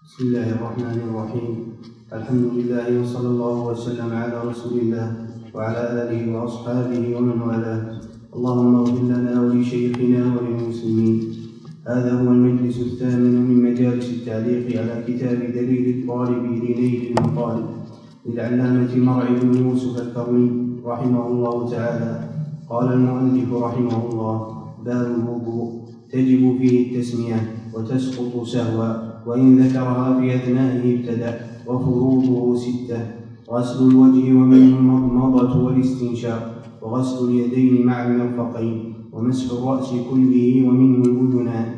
بسم الله الرحمن الرحيم. الحمد لله وصلى الله وسلم على رسول الله وعلى آله وأصحابه ومن والاه. اللهم اغفر لنا ولشيخنا وللمسلمين. هذا هو المجلس الثامن من مجالس التعليق على كتاب دليل الطالب لنيل المطالب للعلامة مرعي بن يوسف الكرمي رحمه الله تعالى. قال المؤلف رحمه الله: باب الوضوء تجب فيه التسمية وتسقط سهوا، وإن ذكرها في أثنائه ابتدأ. وفروضه 6: غسل الوجه ومنه المضمضة والاستنشاق، وغسل اليدين مع المرفقين، ومسح الرأس كله ومنه الأذنان،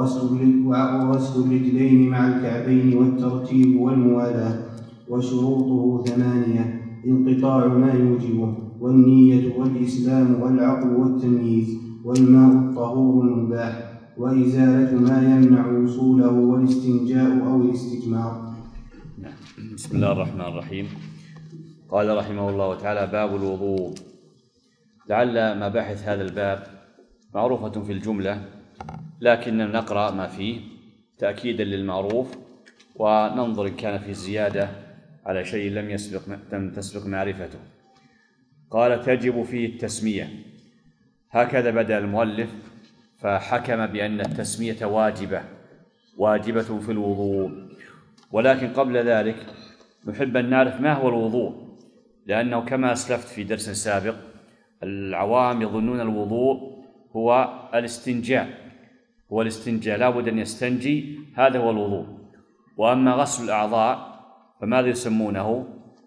وغسل الرجلين مع الكعبين، والترتيب والموالاة. وشروطه 8: انقطاع ما يوجبه، والنية والإسلام والعقل والتمييز، والماء الطهور المباح، وإزالة ما يمنع وصوله، والاستنجاء أو الاستجمار. بسم الله الرحمن الرحيم. قال رحمه الله تعالى: باب الوضوء. لعل مباحث هذا الباب معروفة في الجملة، لكننا نقرأ ما فيه تأكيدا للمعروف، وننظر إن كان في زيادة على شيء لم تسبق معرفته. قال: تجب فيه التسمية. هكذا بدأ المؤلف، فحكم بأن التسمية واجبة في الوضوء. ولكن قبل ذلك نحب أن نعرف ما هو الوضوء، لأنه كما أسلفت في درس سابق العوام يظنون الوضوء هو الاستنجاء، لا بد أن يستنجي، هذا هو الوضوء. وأما غسل الأعضاء فماذا يسمونه؟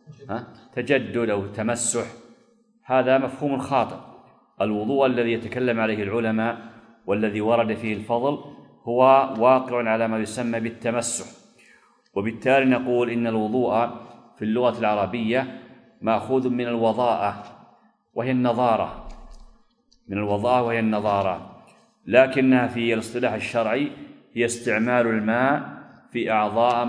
تجدد أو تمسح. هذا مفهوم خاطئ. الوضوء الذي يتكلم عليه العلماء والذي ورد فيه الفضل هو واقع على ما يسمى بالتمسح. وبالتالي نقول إن الوضوء في اللغة العربية مأخوذ من الوضاءة وهي النظارة، لكنها في الاصطلاح الشرعي هي استعمال الماء في أعضاء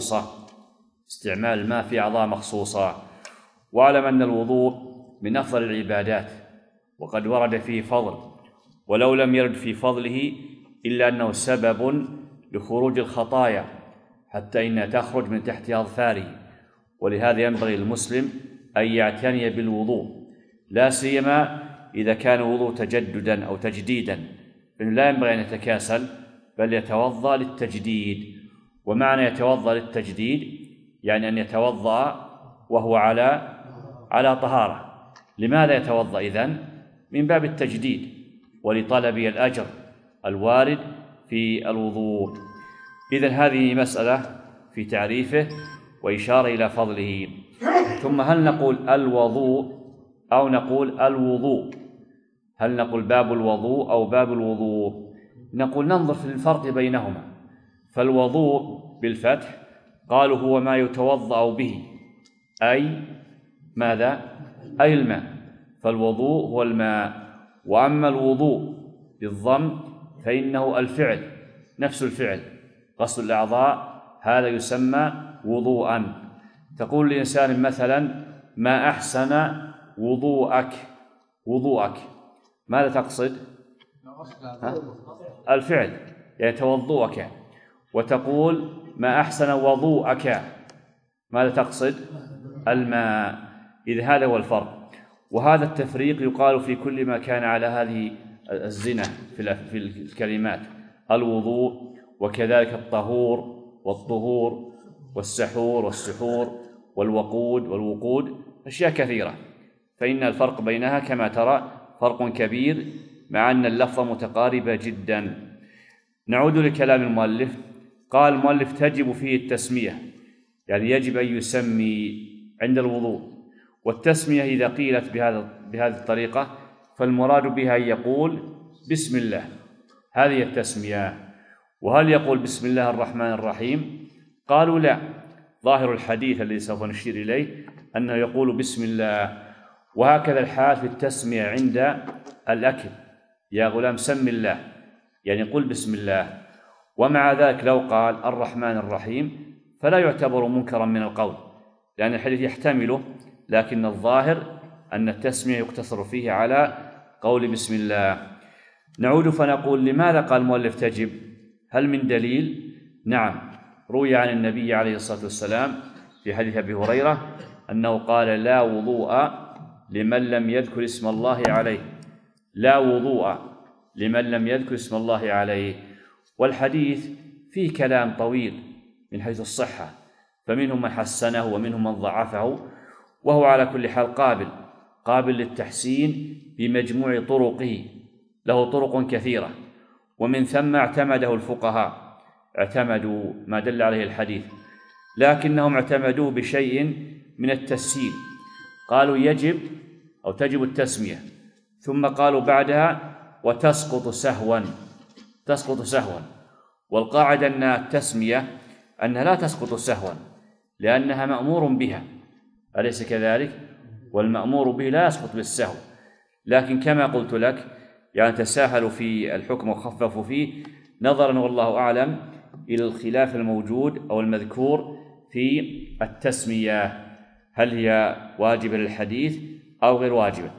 مخصوصة. واعلم أن الوضوء من أفضل العبادات، وقد ورد فيه فضل، ولو لم يرد في فضله إلا أنه سبب لخروج الخطايا، حتى إنها تخرج من تحت أظفاره. ولهذا ينبغي للمسلم أن يعتني بالوضوء، لا سيما إذا كان الوضوء تجددا أو تجديدا، فإنه لا ينبغي أن يتكاسل، بل يتوضأ للتجديد. ومعنى يتوضأ للتجديد يعني أن يتوضأ وهو على طهارة. لماذا يتوضأ إذن؟ من باب التجديد ولطلب الأجر الوارد في الوضوء. إذن هذه مسألة في تعريفه وإشارة إلى فضله. ثم هل نقول الوضوء أو نقول الوضوء؟ هل نقول باب الوضوء أو باب الوضوء؟ نقول ننظر في الفرق بينهما. فالوضوء بالفتح قالوا هو ما يتوضأ به، أي ماذا؟ أي الماء، فالوضوء هو الماء. وأما الوضوء بالضم فإنه الفعل، نفس الفعل، غسل الأعضاء، هذا يسمى وضوءا. تقول لإنسان مثلا: ما أحسن وضوءك، ماذا تقصد؟ الفعل، يعني توضؤك. وتقول: ما أحسن وضوءك، ماذا تقصد؟ الماء. إذ هذا هو الفرق. وهذا التفريق يقال في كل ما كان على هذه الزنة في الكلمات: الوضوء، وكذلك الطهور والطهور والسحور والسحور والوقود، أشياء كثيرة. فإن الفرق بينها كما ترى فرق كبير، مع أن اللفظة متقاربة جدا. نعود لكلام المؤلف. قال المؤلف: تجب فيه التسمية، يعني يجب أن يسمي عند الوضوء. والتسمية إذا قيلت بهذه الطريقة فالمراد بها أن يقول بسم الله، هذه التسمية. وهل يقول بسم الله الرحمن الرحيم؟ قالوا لا، ظاهر الحديث الذي سوف نشير إليه أنه يقول بسم الله. وهكذا الحال في التسمية عند الأكل: يا غلام سم الله، يعني قل بسم الله. ومع ذلك لو قال الرحمن الرحيم فلا يعتبر منكرا من القول، لأن الحديث يحتمله، لكن الظاهر أن التسمية يقتصر فيه على قول بسم الله. نعود فنقول: لماذا قال المؤلف تجب؟ هل من دليل؟ نعم، روي عن النبي عليه الصلاة والسلام في حديث أبي هريرة أنه قال: لا وضوء لمن لم يذكر اسم الله عليه، لا وضوء لمن لم يذكر اسم الله عليه. والحديث فيه كلام طويل من حيث الصحة، فمنهم من حسنه ومنهم من ضعفه، وهو على كل حال قابل للتحسين بمجموع طرقه، له طرق كثيرة، ومن ثم اعتمده الفقهاء، اعتمدوا ما دل عليه الحديث، لكنهم اعتمدوه بشيء من التسهيل، قالوا يجب أو تجب التسمية، ثم قالوا بعدها وتسقط سهوا، تسقط سهوا. والقاعدة أن التسمية أنها لا تسقط سهوا لأنها مأمور بها، أليس كذلك؟ والمأمور به لا يسقط بالسهو، لكن كما قلت لك يعني تساهلوا في الحكم وخففوا فيه نظرا والله أعلم إلى الخلاف الموجود أو المذكور في التسمية، هل هي واجبة للحديث أو غير واجبة.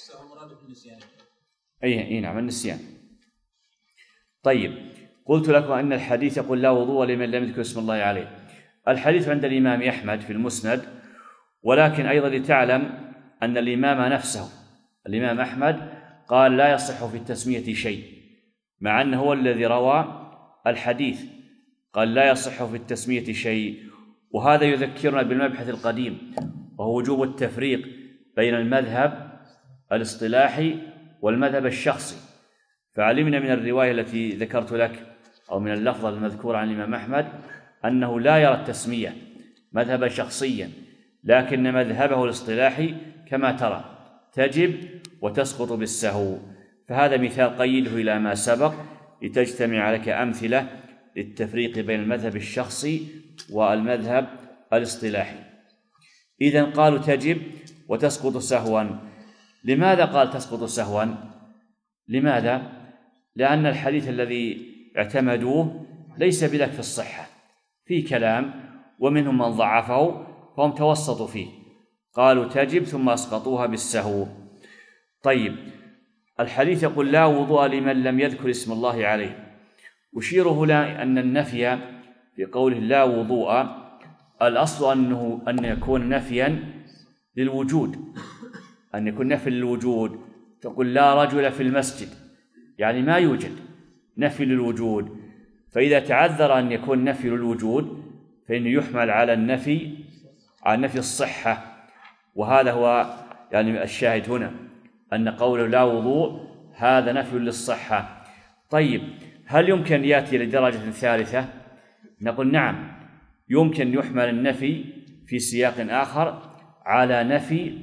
أي نعم، النسيان. طيب، قلت لكم أن الحديث يقول: لا وضوء لمن لم يذكر اسم الله عليه. الحديث عند الإمام أحمد في المسند، ولكن أيضا لتعلم أن الإمام نفسه، الإمام أحمد قال: لا يصح في التسمية شيء، مع أنه هو الذي روى الحديث، قال: لا يصح في التسمية شيء. وهذا يذكرنا بالمبحث القديم، وهو وجوب التفريق بين المذهب الاصطلاحي والمذهب الشخصي. فعلمنا من الرواية التي ذكرت لك أو من اللفظة المذكورة عن الإمام أحمد أنه لا يرى التسمية مذهبا شخصيا، لكن مذهبه الاصطلاحي كما ترى تجب وتسقط بالسهو. فهذا مثال قيده إلى ما سبق لتجتمع لك أمثلة للتفريق بين المذهب الشخصي والمذهب الاصطلاحي. إذن قالوا تجب وتسقط سهوا. لماذا قال تسقط سهوا؟ لماذا؟ لأن الحديث الذي اعتمدوه ليس بذاك في الصحة، في كلام، ومنهم من ضعفه، فهم توسطوا فيه، قالوا تجب ثم أسقطوها بالسهو. طيب، الحديث يقول: لا وضوء لمن لم يذكر اسم الله عليه. أشيره أن النفي في قوله لا وضوء الأصل أن يكون نفيا للوجود، أن يكون نفي للوجود. تقول لا رجل في المسجد، يعني ما يوجد، نفي للوجود. فإذا تعذر أن يكون نفي للوجود فإنه يحمل على النفي، على نفي الصحة، وهذا هو يعني الشاهد هنا، أن قوله لا وضوء هذا نفي للصحة. طيب، هل يمكن يأتي لدرجة ثالثة؟ نقول نعم، يمكن يحمل النفي في سياق آخر على نفي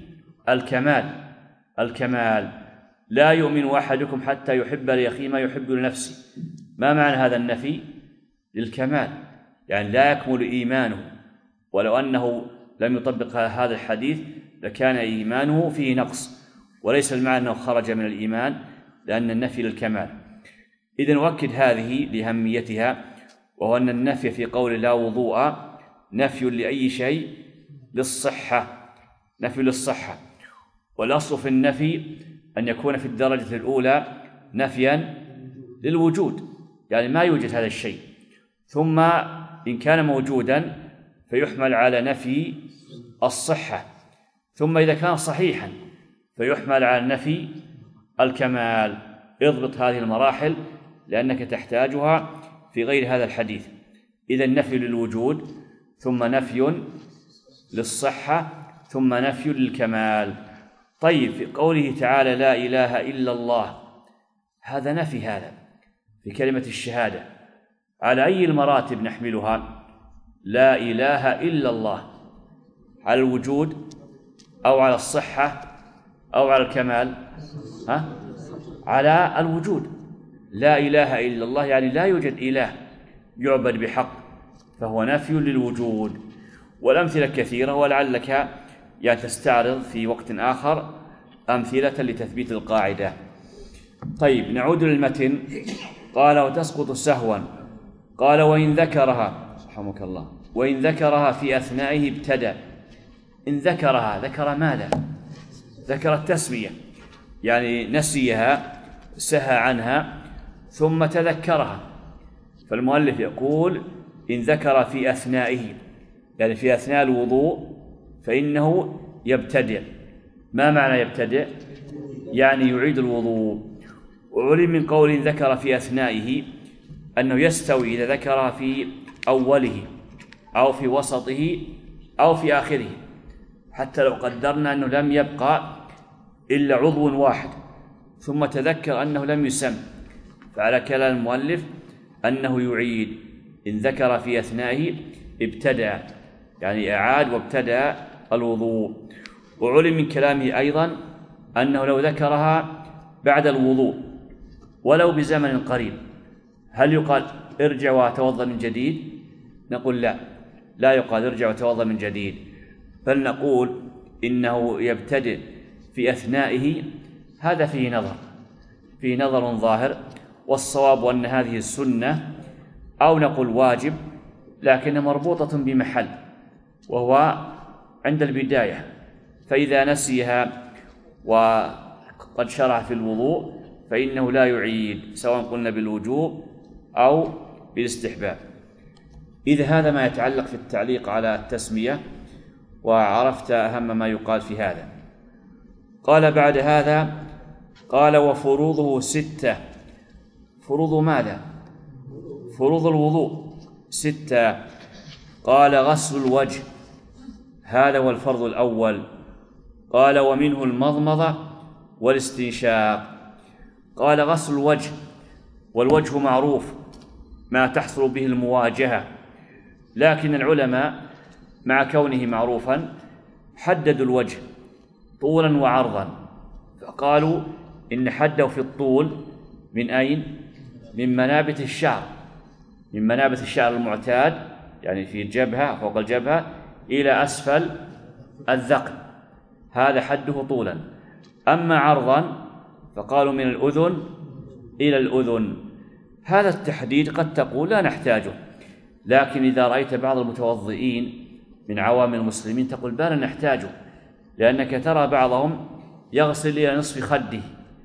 الكمال. لا يؤمن أحدكم حتى يحب لأخيه ما يحب لنفسه. ما معنى هذا النفي؟ للكمال، يعني لا يكمل إيمانه، ولو أنه لم يطبق هذا الحديث لكان إيمانه فيه نقص، وليس المعنى أنه خرج من الإيمان، لأن النفي للكمال. إذن نؤكد هذه لأهميتها، وهو أن النفي في قول لا وضوء نفي لأي شيء للصحة، نفي للصحة. والأصل في النفي أن يكون في الدرجة الأولى نفيا للوجود، يعني ما يوجد هذا الشيء، ثم إن كان موجودا فيحمل على نفي الصحة، ثم إذا كان صحيحا فيحمل على نفي الكمال. اضبط هذه المراحل لأنك تحتاجها في غير هذا الحديث. إذا نفي للوجود، ثم نفي للصحة، ثم نفي للكمال. طيب، في قوله تعالى لا إله إلا الله، هذا نفي، هذا في كلمة الشهادة. على أي المراتب نحملها؟ لا إله إلا الله، على الوجود أو على الصحة أو على الكمال؟ على الوجود. لا إله إلا الله يعني لا يوجد إله يعبد بحق، فهو نفي للوجود. والأمثلة كثيرة، ولعلك يعني تستعرض في وقت آخر أمثلة لتثبيت القاعدة. طيب، نعود للمتن. قال وتسقط سهوا. قال وإن ذكرها، رحمك الله، وإن ذكرها في أثنائه ابتدأ. إن ذكرها، ذكر ماذا؟ ذكر التسمية، يعني نسيها، سهى عنها، ثم تذكرها. فالمؤلف يقول إن ذكر في أثنائه، يعني في أثناء الوضوء، فإنه يبتدئ. ما معنى يبتدئ؟ يعني يعيد الوضوء. وعلم من قول ذكر في أثنائه أنه يستوي إذا ذكر في أوله أو في وسطه أو في آخره، حتى لو قدرنا أنه لم يبقى إلا عضو واحد ثم تذكر أنه لم يسم، فعلى كلام المؤلف أنه يعيد. إن ذكر في أثنائه ابتدأ، يعني أعاد وابتدأ الوضوء. وعلم من كلامه أيضا أنه لو ذكرها بعد الوضوء ولو بزمن قريب، هل يقال ارجع وتوضأ من جديد؟ نقول لا، لا يقال ارجع وتوضأ من جديد، بل نقول إنه يبتدئ في أثنائه. هذا فيه نظر ظاهر، والصواب أن هذه السنة، أو نقول واجب، لكنها مربوطة بمحل وهو عند البداية، فإذا نسيها وقد شرع في الوضوء فإنه لا يعيد، سواء قلنا بالوجوب أو بالاستحباب. إذا هذا ما يتعلق في التعليق على التسمية، وعرفت أهم ما يقال في هذا. قال بعد هذا، قال وفروضه 6. فروض ماذا؟ فروض الوضوء 6. قال غسل الوجه، هذا هو الفرض الأول. قال ومنه المضمضة والاستنشاق. قال غسل الوجه، والوجه معروف ما تحصل به المواجهة، لكن العلماء مع كونه معروفا حددوا الوجه طولا وعرضا، فقالوا إن حده في الطول من أين؟ من منابت الشعر، من منابت الشعر المعتاد، يعني في الجبهة فوق الجبهة إلى أسفل الذقن، هذا حده طولا. أما عرضا فقالوا من الأذن إلى الأذن. هذا التحديد قد تقول لا نحتاجه، لكن إذا رأيت بعض المتوضئين من عوام المسلمين تقول بل نحتاجه، لأنك ترى بعضهم يغسل إلى نصف خده،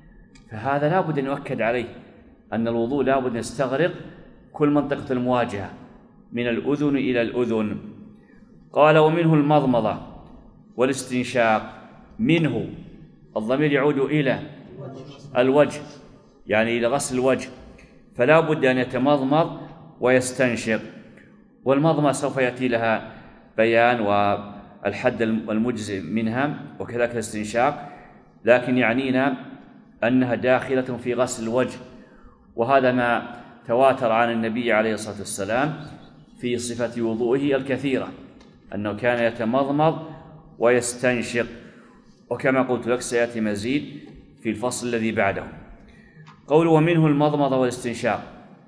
فهذا لا بد أن يؤكد عليه أن الوضوء لا بد أن يستغرق كل منطقة المواجهة من الأذن إلى الأذن. قال ومنه المضمضة والاستنشاق. منه الضمير يعود إلى الوجه، يعني إلى غسل الوجه، فلا بد أن يتمضمض ويستنشق. والمضمضة سوف يأتي لها بيان والحد المجزئ منها، وكذلك الاستنشاق، لكن يعنينا أنها داخلة في غسل الوجه، وهذا ما تواتر عن النبي عليه الصلاة والسلام في صفة وضوئه الكثيرة، أنه كان يتمضمض ويستنشق، وكما قلت لك سيأتي مزيد في الفصل الذي بعده. قول ومنه المضمضة والاستنشاق،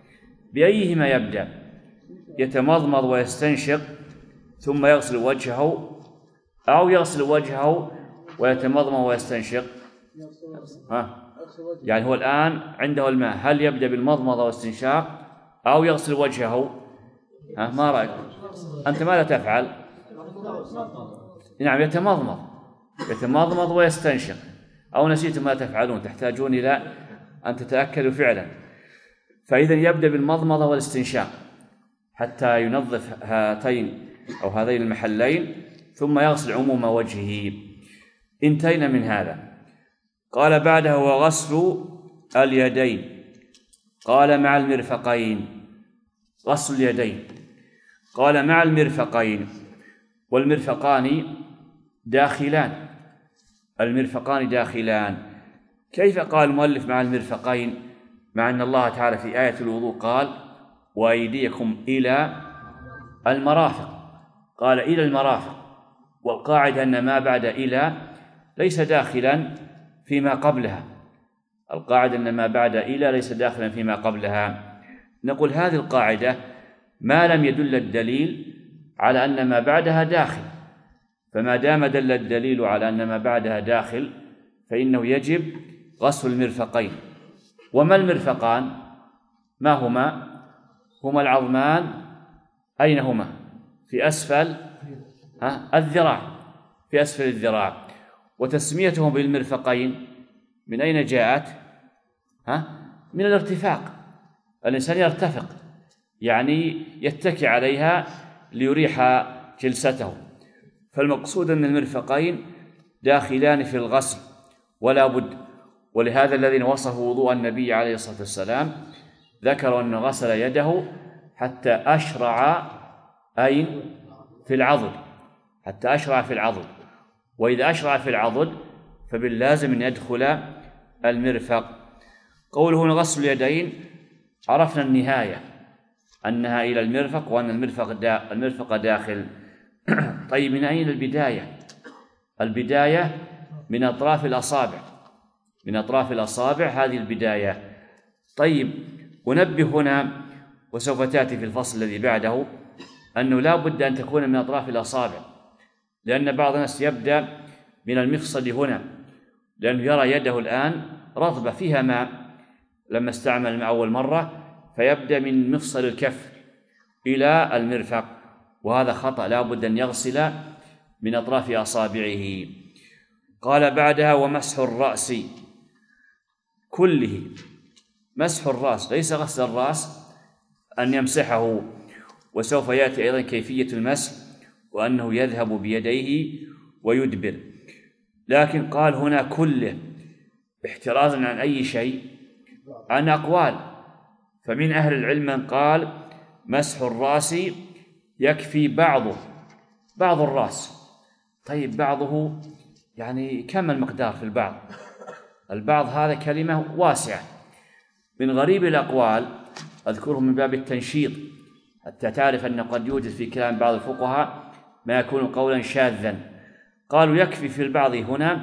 بأيهما يبدأ؟ يتمضمض ويستنشق ثم يغسل وجهه، أو يغسل وجهه ويتمضمض ويستنشق؟ يعني هو الآن عنده الماء، هل يبدأ بالمضمضة والاستنشاق أو يغسل وجهه؟ ما رأيك؟ أنت ماذا تفعل؟ نعم، يتمضمض ويستنشق. أو نسيتم ما تفعلون؟ تحتاجون إلى أن تتأكدوا فعلا. فإذا يبدأ بالمضمضة والاستنشاق حتى ينظف هاتين أو هذين المحلين، ثم يغسل عموم وجهه. انتهينا من هذا. قال بعده وغسل اليدين. قال مع المرفقين. غسل اليدين، قال مع المرفقين، والمرفقان داخلان. المرفقان داخلان. كيف قال المؤلف مع المرفقين، مع أن الله تعالى في آية الوضوء قال وأيديكم إلى المرافق؟ قال إلى المرافق، والقاعدة أن ما بعد إلى ليس داخلا فيما قبلها. القاعدة أن ما بعد إلى ليس داخلا فيما قبلها. نقول هذه القاعدة ما لم يدل الدليل على أن ما بعدها داخل، فما دام دل الدليل على أن ما بعدها داخل فإنه يجب غسل المرفقين. وما المرفقان؟ ما هما؟ هما العظمان. أين هما؟ في أسفل الذراع، في أسفل الذراع. وتسميتهم بالمرفقين من أين جاءت؟ من الارتفاق. الإنسان يرتفق، يعني يتكي عليها ليريح جلسته. فالمقصود أن المرفقين داخلان في الغسل ولا بد. ولهذا الذين وصفوا وضوء النبي عليه الصلاة والسلام ذكروا أنه غسل يده حتى أشرع أين؟ في العضد، حتى أشرع في العضد. وإذا أشرع في العضد فباللازم أن يدخل المرفق. قوله غسل اليدين عرفنا النهاية أنها إلى المرفق، وأن المرفق داخل. طيب من أين البداية؟ البداية من أطراف الأصابع، من أطراف الأصابع هذه البداية. طيب أنبه هنا وسوف تأتي في الفصل الذي بعده أنه لا بد أن تكون من أطراف الأصابع، لأن بعض الناس يبدأ من المفصل هنا، لأنه يرى يده الآن رطبة فيها ماء لما استعمل أول مرة، فيبدأ من مفصل الكف إلى المرفق، وهذا خطأ. لا بد أن يغسل من أطراف أصابعه. قال بعدها ومسح الرأس كله. مسح الرأس ليس غسل الرأس أن يمسحه، وسوف يأتي أيضا كيفية المسح وأنه يذهب بيديه ويدبر، لكن قال هنا كله احترازا عن أي شيء، عن أقوال. فمن أهل العلم من قال مسح الرأس يكفي بعض الرأس. طيب بعضه يعني كم المقدار في البعض؟ البعض هذا كلمة واسعة. من غريب الأقوال أذكره من باب التنشيط حتى تعرف أن قد يوجد في كلام بعض الفقهاء ما يكون قولا شاذا. قالوا يكفي في البعض هنا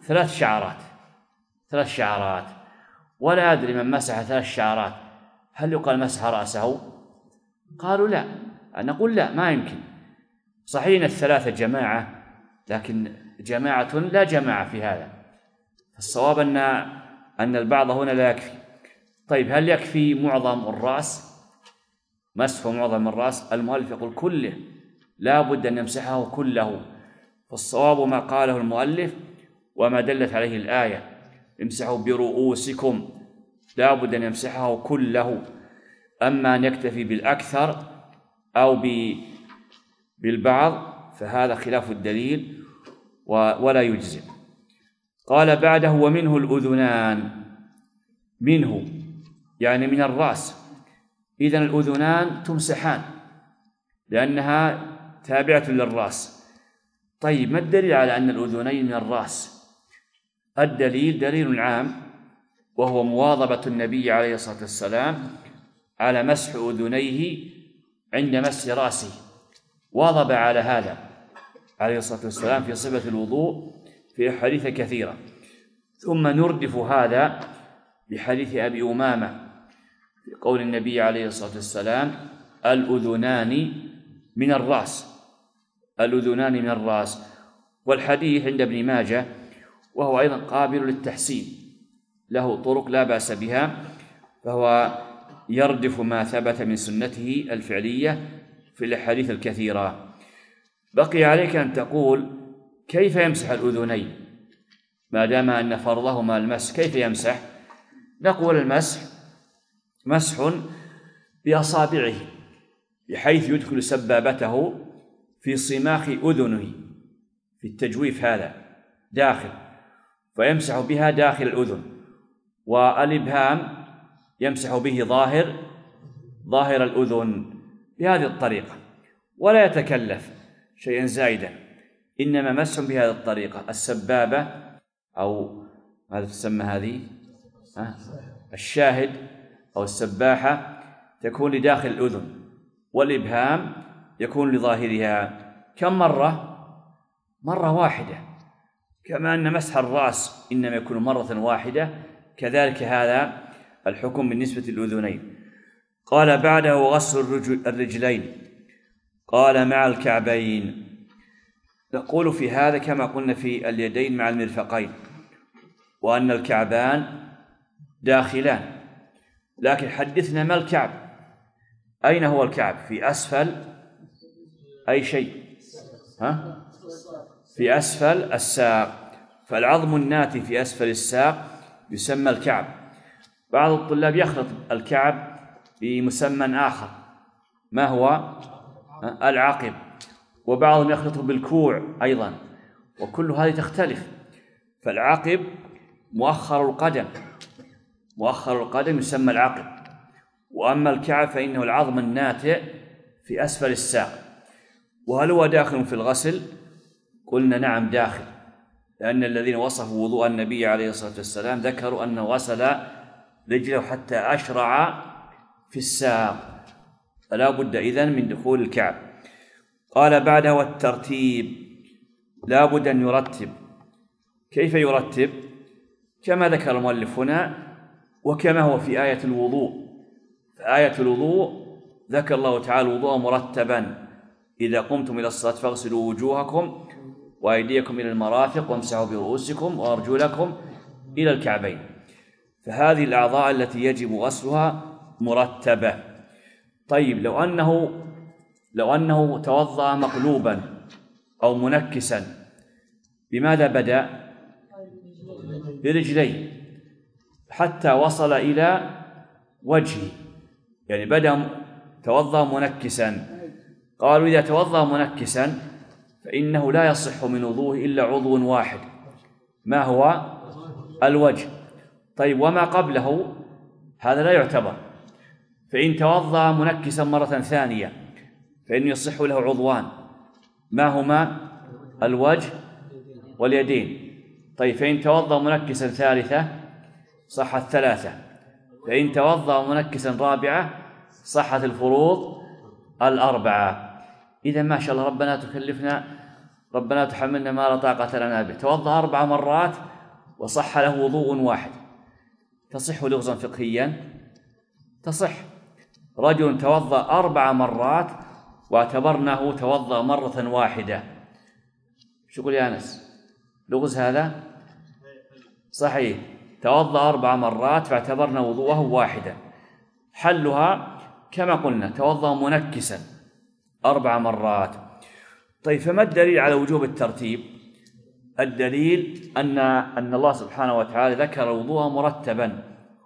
3 شعرات، ولا أدري من مسح 3 شعرات هل يقال مسح رأسه؟ قالوا لا. نقول لا، ما يمكن. صحيح 3 جماعة، لكن جماعة لا جماعة في هذا. الصواب أن البعض هنا لا يكفي. طيب هل يكفي معظم الرأس؟ مسح معظم الرأس؟ المؤلف يقول كله، لا بد أن يمسحه كله. فالصواب ما قاله المؤلف وما دلت عليه الآية، امسحوا برؤوسكم، لا بد أن يمسحه كله. أما أن يكتفي بالأكثر أو بالبعض فهذا خلاف الدليل ولا يجزم. قال بعده ومنه الأذنان. منه يعني من الرأس، إذن الأذنان تمسحان لأنها تابعة للرأس. طيب ما الدليل على أن الأذنين من الرأس؟ الدليل دليل عام، وهو مواظبة النبي عليه الصلاة والسلام على مسح أذنيه عند مسح رأسه، واظب على هذا عليه الصلاة والسلام في صفة الوضوء في أحاديث كثيرة. ثم نردف هذا بحديث أبي أمامة في قول النبي عليه الصلاة والسلام الأذنان من الرأس، الأذنان من الرأس. والحديث عند ابن ماجه وهو أيضا قابل للتحسين، له طرق لا بأس بها، فهو يردف ما ثبت من سنته الفعلية في الأحاديث الكثيرة. بقي عليك أن تقول كيف يمسح الأذنين ما دام أن فرضهما المسح؟ كيف يمسح؟ نقول المسح مسح بأصابعه بحيث يدخل سبابته في صماخ أذنه، في التجويف هذا داخل، فيمسح بها داخل الأذن، والإبهام يمسح به ظاهر الأذن بهذه الطريقة، ولا يتكلف شيئا زائدا، إنما مسح بهذه الطريقة. السبابة أو ماذا تسمى هذه؟ الشاهد أو السباحة تكون لداخل الأذن، والإبهام يكون لظاهرها. كم مرة؟ مرة واحدة. كما أن مسح الرأس إنما يكون مرة واحدة، كذلك هذا الحكم بالنسبة للأذنين. قال بعده غسل الرجلين، قال مع الكعبين. نقول في هذا كما قلنا في اليدين مع المرفقين، وأن الكعبان داخلان. لكن حدثنا ما الكعب؟ أين هو الكعب؟ في أسفل أي شيء؟ في أسفل الساق، فالعظم الناتي في أسفل الساق يسمى الكعب. بعض الطلاب يخلط الكعب بمسمى آخر ما هو العقب، وبعضهم يخلطه بالكوع أيضا، وكل هذه تختلف. فالعقب مؤخر القدم يسمى العقب، وأما الكعب فإنه العظم الناتئ في أسفل الساق. وهل هو داخل في الغسل؟ قلنا نعم داخل، لأن الذين وصفوا وضوء النبي عليه الصلاة والسلام ذكروا أنه غسل رجله حتى أشرع في الساق، فلا بد إذن من دخول الكعب. قال بعده والترتيب، لا بد أن يرتب. كيف يرتب؟ كما ذكر المؤلف هنا وكما هو في آية الوضوء. في آية الوضوء ذكر الله تعالى الوضوء مرتبا: إذا قمتم إلى الصلاة فاغسلوا وجوهكم وأيديكم إلى المرافق وامسحوا برؤوسكم وأرجلكم إلى الكعبين. فهذه الأعضاء التي يجب غسلها مرتبة. طيب لو أنه توضأ مقلوبا أو منكسا، بماذا بدأ؟ برجليه حتى وصل إلى وجهه، يعني بدأ توضأ منكسا. قالوا إذا توضأ منكسا فإنه لا يصح من وضوءه إلا عضو واحد، ما هو؟ الوجه. طيب وما قبله هذا لا يعتبر. فإن توضأ منكسا مرة ثانية فإنه يصح له عضوان، ما هما؟ الوجه واليدين. طيب فإن توضأ منكسا ثالثة صحت ثلاثة، فإن توضأ منكسا رابعة صحت الفروض الأربعة. إذا ما شاء الله ربنا تكلفنا، ربنا تحملنا ما لا طاقة لنا به. توضأ 4 مرات وصح له وضوء واحد، تصح لغزا فقهيا؟ تصح. رجل توضأ 4 مرات واعتبرناه توضأ مرة واحدة، شو يقول يا أنس؟ لغز هذا؟ صحيح، توضأ 4 مرات فاعتبرنا وضوءه واحدا. حلها كما قلنا توضأ منكسا 4 مرات. طيب فما الدليل على وجوب الترتيب؟ الدليل أن الله سبحانه وتعالى ذكر الوضوء مرتبا،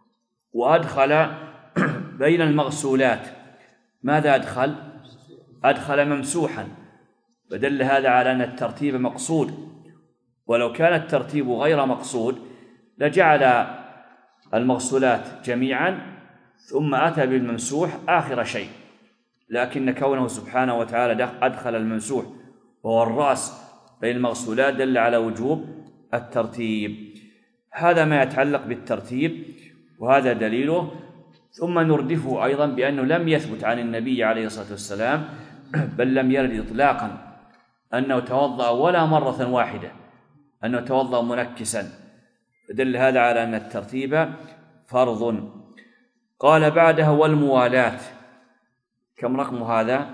وأدخل بين المغسولات ماذا أدخل؟ أدخل ممسوحا، فدل هذا على أن الترتيب مقصود. ولو كان الترتيب غير مقصود لجعل المغسولات جميعا ثم أتى بالممسوح آخر شيء، لكن كونه سبحانه وتعالى أدخل الممسوح وهو الرأس بين المغسولات دل على وجوب الترتيب. هذا ما يتعلق بالترتيب، وهذا دليله. ثم نردفه أيضا بأنه لم يثبت عن النبي عليه الصلاة والسلام، بل لم يرد إطلاقا أنه توضأ ولا مرة واحدة، أنه توضأ منكسا، فدل هذا على أن الترتيب فرض. قال بعدها والموالاة، كم رقم هذا؟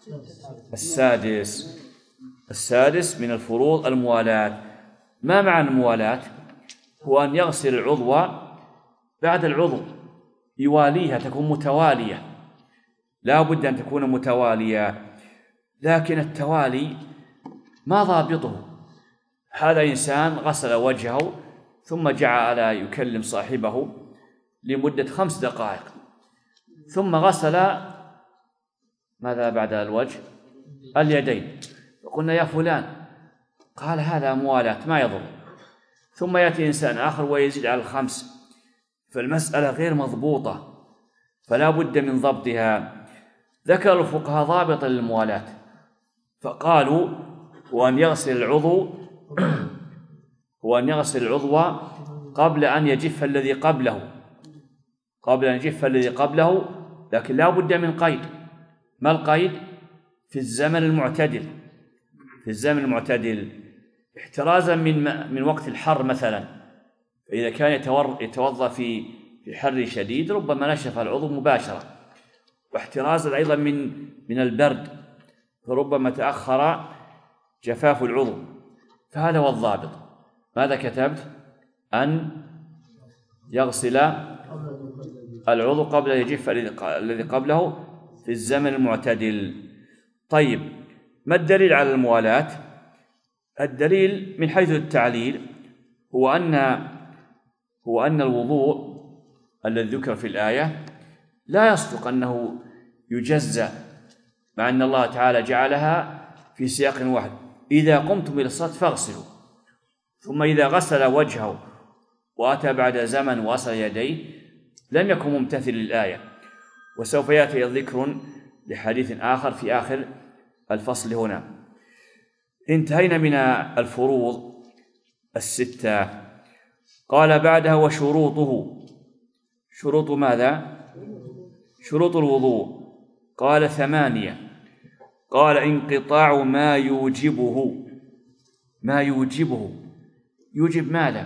السادس من الفروض الموالاة. ما معنى الموالاة؟ هو أن يغسل العضو بعد العضو، يواليها، تكون متوالية، لا بد أن تكون متوالية. لكن التوالي ما ضابطه؟ هذا إنسان غسل وجهه ثم جعل يكلم صاحبه لمدة 5 دقائق، ثم غسل ماذا بعد الوجه؟ اليدين، فقلنا يا فلان، قال هذا موالاة ما يضر. ثم يأتي إنسان آخر ويزيد على 5، فالمسألة غير مضبوطة، فلا بد من ضبطها. ذكر الفقهاء ضابطا للموالاة فقالوا وأن يغسل العضو قبل أن يجف الذي قبله، لكن لا بد من قيد. ما القيد؟ في الزمن المعتدل، احترازا من وقت الحر مثلا، فإذا كان يتوضأ في حر شديد ربما نشف العضو مباشرة، واحترازا أيضا من البرد، فربما تأخر جفاف العضو. فهذا هو الضابط. ماذا كتبت؟ أن يغسل العضو قبل يجف الذي قبله في الزمن المعتدل. طيب ما الدليل على الموالاة؟ الدليل من حيث التعليل هو أن الوضوء الذي ذكر في الآية لا يصدق أنه يجزأ مع أن الله تعالى جعلها في سياق واحد: إذا قمتم إلى الصلاة فاغسلوا. ثم إذا غسل وجهه وأتى بعد زمن وغسل يديه لم يكن ممتثل للآية. وسوف يأتي ذكر لحديث آخر في آخر الفصل هنا. انتهينا من الفروض الستة. قال بعدها: وشروطه. شروط ماذا؟ شروط الوضوء. قال 8. قال: انقطاع ما يوجبه. ما يوجبه، يوجب ماذا؟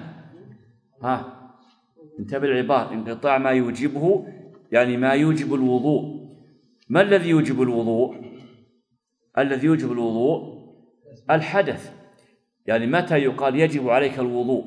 انتبه العبارة: انقطاع ما يوجبه، يعني ما يوجب الوضوء. ما الذي يوجب الوضوء؟ الذي يوجب الوضوء الحدث. يعني متى يقال يجب عليك الوضوء؟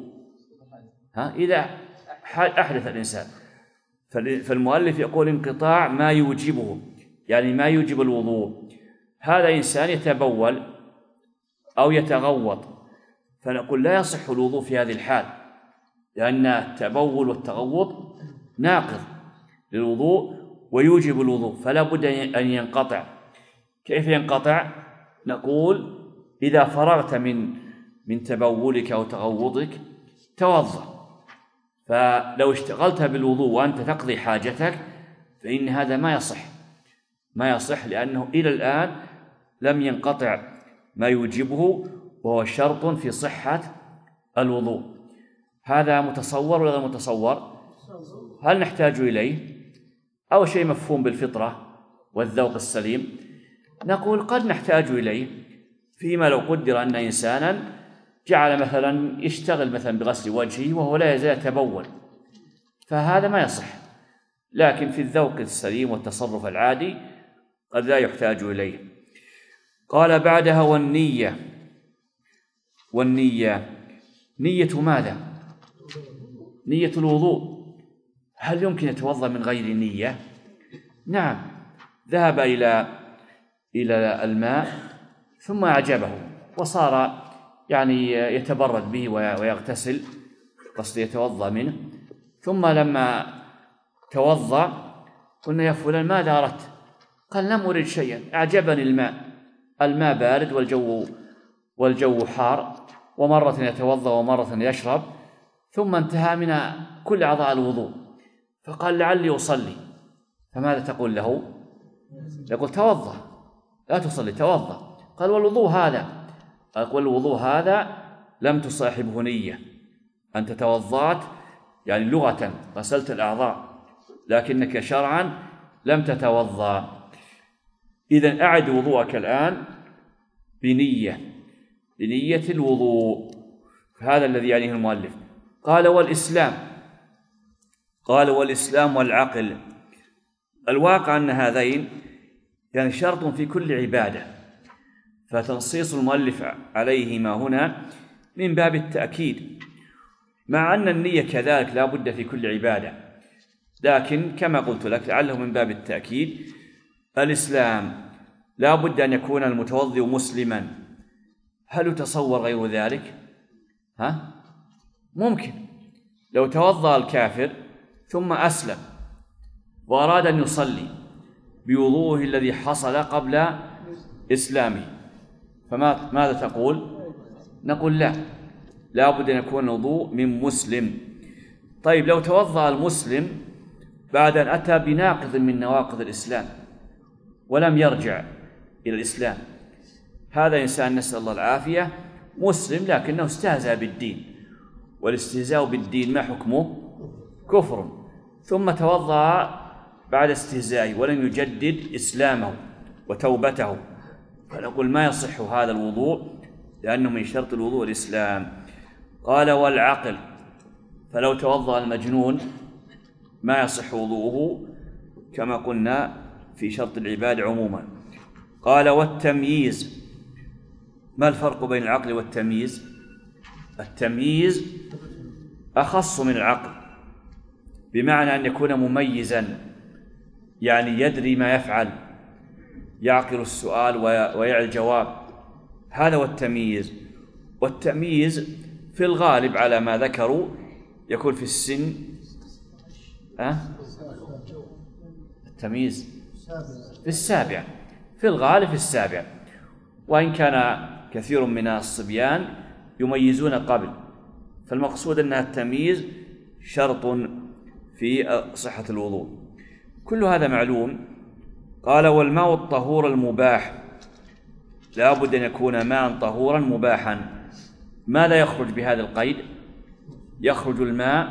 إذا أحدث الإنسان. فالمؤلف يقول انقطاع ما يوجبه، يعني ما يوجب الوضوء. هذا إنسان يتبول أو يتغوط، فنقول لا يصح الوضوء في هذه الحال، لأن التبول والتغوط ناقض للوضوء ويوجب الوضوء، فلا بد أن ينقطع. كيف ينقطع؟ نقول إذا فرغت من تبولك أو تغوطك توضأ. فلو اشتغلت بالوضوء وأنت تقضي حاجتك فإن هذا ما يصح، لأنه إلى الآن لم ينقطع ما يوجبه، وهو شرط في صحة الوضوء. هذا متصور ولا غير متصور؟ هل نحتاج إليه أو شيء مفهوم بالفطرة والذوق السليم؟ نقول قد نحتاج إليه فيما لو قدر أن إنسانا جعل مثلا يشتغل مثلا بغسل وجهه وهو لا يزال يتبول، فهذا ما يصح. لكن في الذوق السليم والتصرف العادي قد لا يحتاج إليه. قال بعدها: والنية. والنية، نية ماذا؟ نية الوضوء. هل يمكن يتوضأ من غير نية؟ نعم. ذهب إلى الماء ثم أعجبه وصار يعني يتبرد به ويغتسل، قصد يتوضأ منه. ثم لما توضأ قلنا: يا فلان ماذا أردت؟ قال: لم أرد شيئا، أعجبني الماء بارد والجو حار، ومرة يتوضأ ومرة يشرب، ثم انتهى من كل أعضاء الوضوء، فقال: لعلي أصلي. فماذا تقول له؟ يقول: توضأ، لا تصلي، توضأ. قال: والوضوء هذا. قال: والوضوء هذا لم تصاحبه نية، أنت توضأت يعني لغة غسلت الأعضاء، لكنك شرعا لم تتوضأ. إذن أعد وضوءك الآن بنية الوضوء. هذا الذي يعنيه المؤلف. قال: والإسلام. قال: والإسلام والعقل. الواقع أن هذين يعني شرط في كل عبادة، فتنصيص المؤلف عليهما هنا من باب التأكيد، مع أن النية كذلك لا بد في كل عبادة، لكن كما قلت لك لعله من باب التأكيد. الإسلام لا بد أن يكون المتوضئ مسلما. هل يتصور غير ذلك؟ ممكن. لو توضأ الكافر ثم أسلم وأراد أن يصلي بوضوءه الذي حصل قبل إسلامه، فماذا تقول؟ نقول لا بد أن يكون الوضوء من مسلم. طيب لو توضأ المسلم بعد أن أتى بناقض من نواقض الإسلام ولم يرجع إلى الإسلام، هذا إنسان نسأل الله العافية مسلم لكنه استهزأ بالدين، والاستهزاء بالدين ما حكمه؟ كفر. ثم توضأ بعد استهزائه ولم يجدد إسلامه وتوبته، فنقول ما يصح هذا الوضوء لأنه من شرط الوضوء الإسلام. قال: والعقل. فلو توضأ المجنون ما يصح وضوءه كما قلنا في شرط العباد عموما. قال: والتمييز. ما الفرق بين العقل والتمييز؟ التمييز أخص من العقل، بمعنى أن يكون مميزا، يعني يدري ما يفعل، يعقل السؤال ويعي الجواب، هذا هو التمييز. والتمييز في الغالب على ما ذكروا يكون في السن التمييز في في الغالب في السابع، وإن كان كثير من الصبيان يميزون قبل، فالمقصود أن التمييز شرط في صحة الوضوء. كل هذا معلوم. قال: والماء الطهور المباح لا بد أن يكون ماء طهورا مباحا. ماذا يخرج بهذا القيد؟ يخرج الماء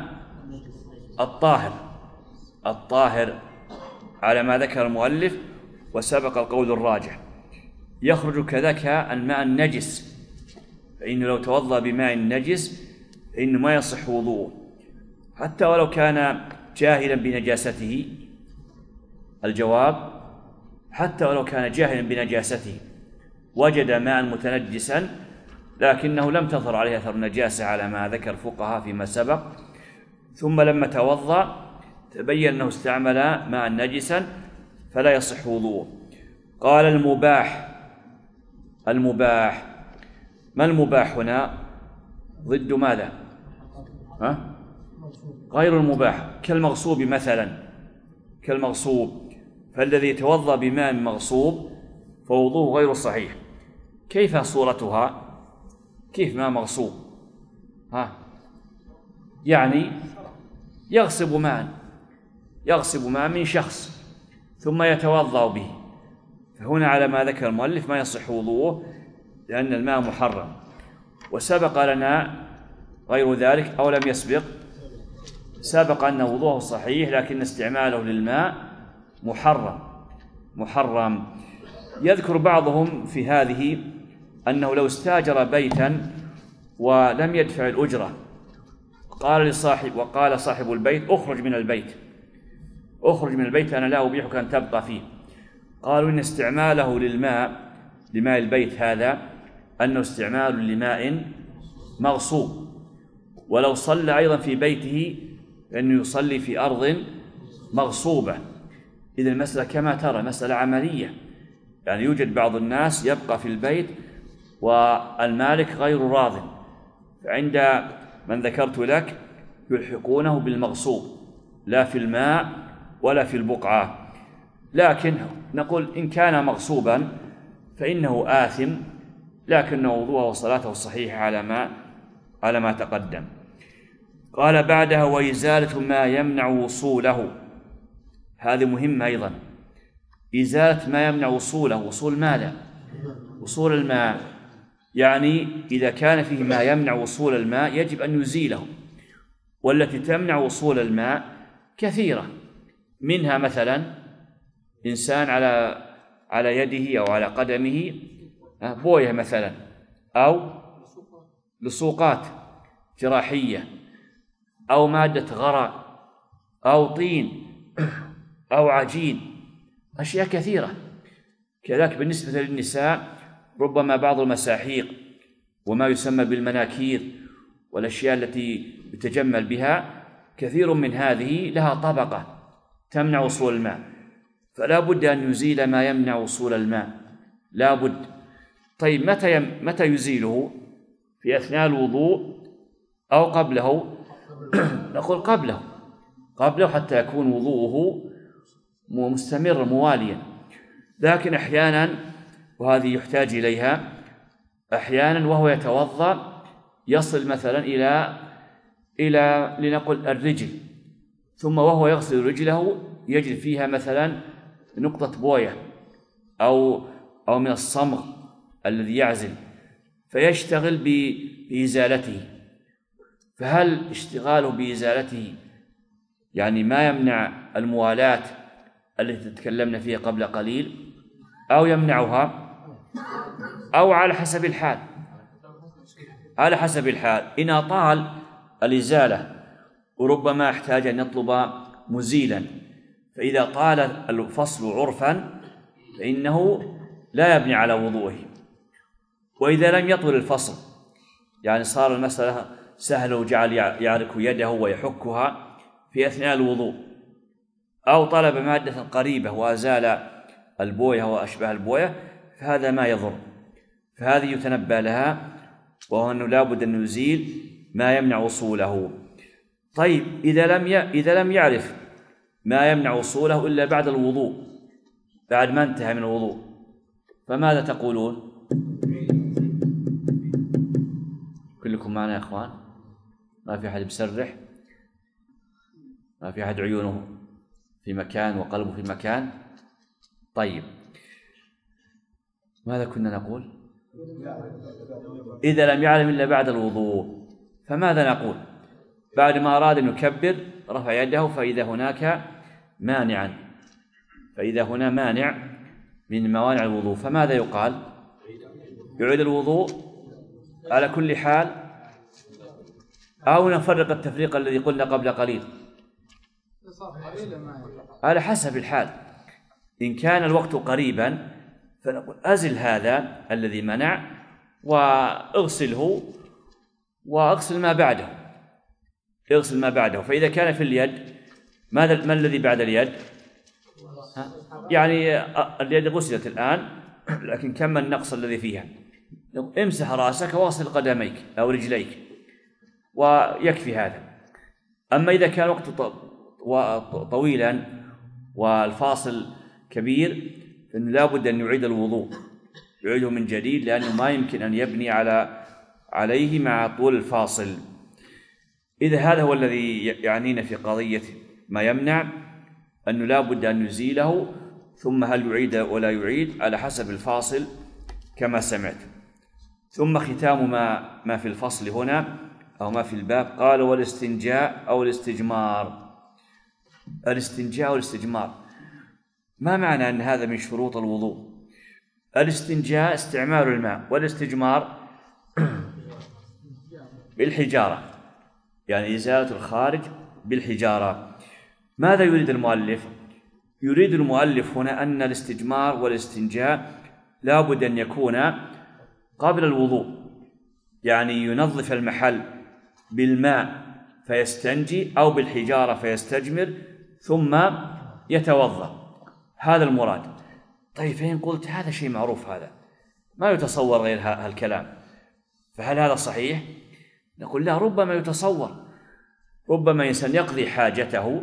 الطاهر على ما ذكر المؤلف وسبق القول الراجح. يخرج كذلك الماء النجس، فإنه لو توضأ بماء نجس فإنه ما يصح وضوءه حتى ولو كان جاهلا بنجاسته. الجواب: حتى ولو كان جاهلا بنجاسته وجد ماء متنجسا لكنه لم تظهر عليه أثر النجاسة على ما ذكر الفقهاء فيما سبق، ثم لما توضأ تبين أنه استعمل ماء نجسا فلا يصح وضوءه. قال: المباح ما المباح هنا؟ ضد ماذا؟ غير المباح، كالمغصوب مثلا، كالمغصوب، فالذي يتوضأ بماء مغصوب فوضوءه غير صحيح. كيف صورتها؟ كيف ماء مغصوب؟ يعني يغصب ماء من شخص ثم يتوضأ به، فهنا على ما ذكر المؤلف ما يصح وضوءه لأن الماء محرم. وسبق لنا غير ذلك أو لم يسبق؟ سبق أن وضوءه صحيح لكن استعماله للماء محرم. يذكر بعضهم في هذه أنه لو استاجر بيتا ولم يدفع الأجرة وقال صاحب البيت: اخرج من البيت أنا لا أبيحك أن تبقى فيه. قالوا إن استعماله لماء البيت هذا أنه استعمال لماء مغصوب، ولو صلى أيضا في بيته فإنه يصلي في أرض مغصوبة. إذن المسألة كما ترى مسألة عملية، يعني يوجد بعض الناس يبقى في البيت والمالك غير راض، فعند من ذكرت لك يلحقونه بالمغصوب لا في الماء ولا في البقعة. لكن نقول إن كان مغصوبا فإنه آثم، لكن وضوءه وصلاته صحيحة على ما تقدم. قال بعدها: وإزالة ما يمنع وصوله. هذه مهمة أيضا، إزالة ما يمنع وصوله. وصول ماذا؟ وصول الماء، يعني إذا كان فيه ما يمنع وصول الماء يجب أن يزيله، والتي تمنع وصول الماء كثيرة، منها مثلا إنسان على يده أو على قدمه بوية مثلا، أو لصوقات جراحية، أو مادة غراء، أو طين، أو عجين، أشياء كثيرة. كذلك بالنسبة للنساء ربما بعض المساحيق وما يسمى بالمناكير والأشياء التي يتجمل بها، كثير من هذه لها طبقة تمنع وصول الماء، فلا بد أن يزيل ما يمنع وصول الماء، لا بد. طيب متى يزيله؟ في أثناء الوضوء أو قبله؟ نقول قبله حتى يكون وضوءه مستمر مواليا. لكن أحيانا، وهذه يحتاج إليها، أحيانا وهو يتوضأ يصل مثلا إلى لنقل الرجل، ثم وهو يغسل رجله يجد فيها مثلا نقطة بوية أو من الصمغ الذي يعزل، فيشتغل بإزالته. فهل اشتغاله بإزالته يعني ما يمنع الموالاة التي تتكلمنا فيها قبل قليل، أو يمنعها، أو على حسب الحال؟ على حسب الحال. إن أطال الإزالة وربما احتاج أن يطلب مزيلا، فإذا طال الفصل عرفا فإنه لا يبني على وضوءه. وإذا لم يطل الفصل، يعني صار المسألة سهلة وجعل يعرك يده ويحكها في أثناء الوضوء، أو طلب مادة قريبة وأزال البوية وأشبه البوية، فهذا ما يضر، فهذه يتنبه لها، وهو أنه لا بد أن يزيل ما يمنع وصوله. طيب إذا لم يعرف ما يمنع وصوله إلا بعد الوضوء، بعد ما انتهى من الوضوء، فماذا تقولون؟ كلكم معنا يا إخوان؟ ما في أحد بيسرح؟ ما في أحد عيونه في مكان وقلبه في مكان؟ طيب، ماذا كنا نقول؟ إذا لم يعلم إلا بعد الوضوء، فماذا نقول؟ بعد ما أراد أن يكبر رفع يده فإذا هنا مانع من موانع الوضوء، فماذا يقال؟ يعيد الوضوء على كل حال، أو نفرق التفريق الذي قلنا قبل قليل؟ على حسب الحال. إن كان الوقت قريبا فنقول أزل هذا الذي منع واغسله واغسل ما بعده. فإذا كان في اليد، ما الذي بعد اليد؟ يعني اليد غسلت الآن، لكن كم النقص الذي فيها؟ امسح رأسك واغسل قدميك أو رجليك ويكفي هذا. أما إذا كان وقت طويلا والفاصل كبير فإنه لا بد أن يعيد الوضوء، يعيده من جديد، لأنه ما يمكن أن يبني عليه مع طول الفاصل. إذا هذا هو الذي يعنينا في قضية ما يمنع، أنه لا بد أن يزيله، ثم هل يعيد ولا يعيد على حسب الفاصل كما سمعت. ثم ختام ما في الفصل هنا أو ما في الباب، قال والاستنجاء أو الاستجمار. الاستنجاء والاستجمار، ما معنى أن هذا من شروط الوضوء؟ الاستنجاء استعمال الماء، والاستجمار بالحجارة، يعني إزالة الخارج بالحجارة. ماذا يريد المؤلف؟ يريد المؤلف هنا أن الاستجمار والاستنجاء لا بد أن يكون قبل الوضوء، يعني ينظف المحل بالماء فيستنجي أو بالحجارة فيستجمر ثم يتوضأ، هذا المراد. طيب، فإن قلت هذا شيء معروف، هذا ما يتصور غير هالكلام، فهل هذا صحيح؟ نقول لا، ربما يتصور، ربما إنسان يقضي حاجته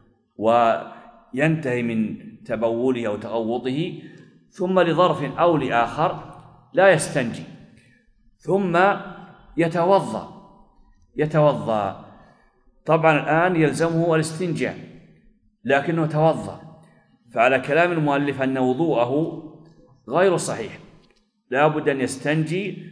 وينتهي من تبوله أو تغوطه، ثم لظرف أو لآخر لا يستنجي، ثم يتوضأ. طبعا الآن يلزمه الاستنجاء لكنه توضأ، فعلى كلام المؤلف أن وضوءه غير صحيح، لا بد أن يستنجي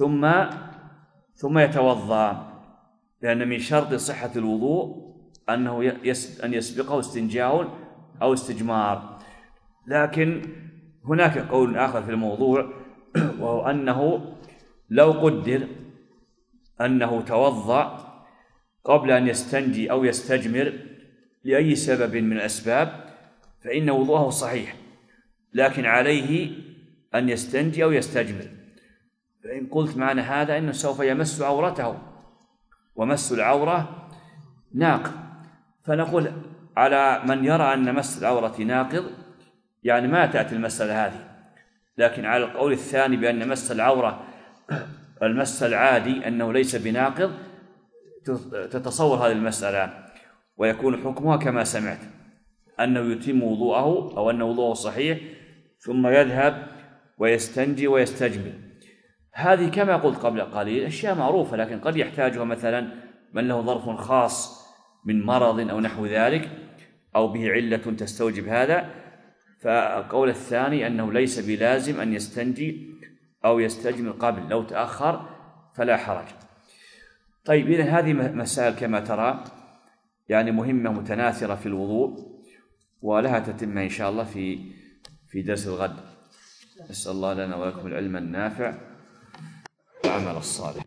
ثم يتوضأ، لأن من شرط صحة الوضوء أن يسبقه استنجاء أو استجمار. لكن هناك قول آخر في الموضوع، وهو أنه لو قدر أنه توضأ قبل أن يستنجي أو يستجمر لأي سبب من الأسباب فإن وضوءه صحيح، لكن عليه أن يستنجي أو يستجمر. فإن قلت معنى هذا أنه سوف يمس عورته، ومس العورة ناقض، فنقول على من يرى أن مس العورة ناقض يعني ما تأتي المسألة هذه. لكن على القول الثاني بأن مس العورة المس العادي أنه ليس بناقض، تتصور هذه المسألة ويكون حكمها كما سمعت، أنه يتم وضوءه أو أن وضوءه صحيح ثم يذهب ويستنجي ويستجمر. هذه كما قلت قبل قليل أشياء معروفة، لكن قد يحتاجها مثلا من له ظرف خاص من مرض أو نحو ذلك، أو به علة تستوجب هذا. فالقول الثاني أنه ليس بلازم أن يستنجي أو يستجمر قبل، لو تأخر فلا حرج. طيب، إذن هذه مسائل كما ترى يعني مهمة متناثرة في الوضوء، ولها تتمة إن شاء الله في درس الغد. نسأل الله لنا ولكم العلم النافع والعمل الصالح.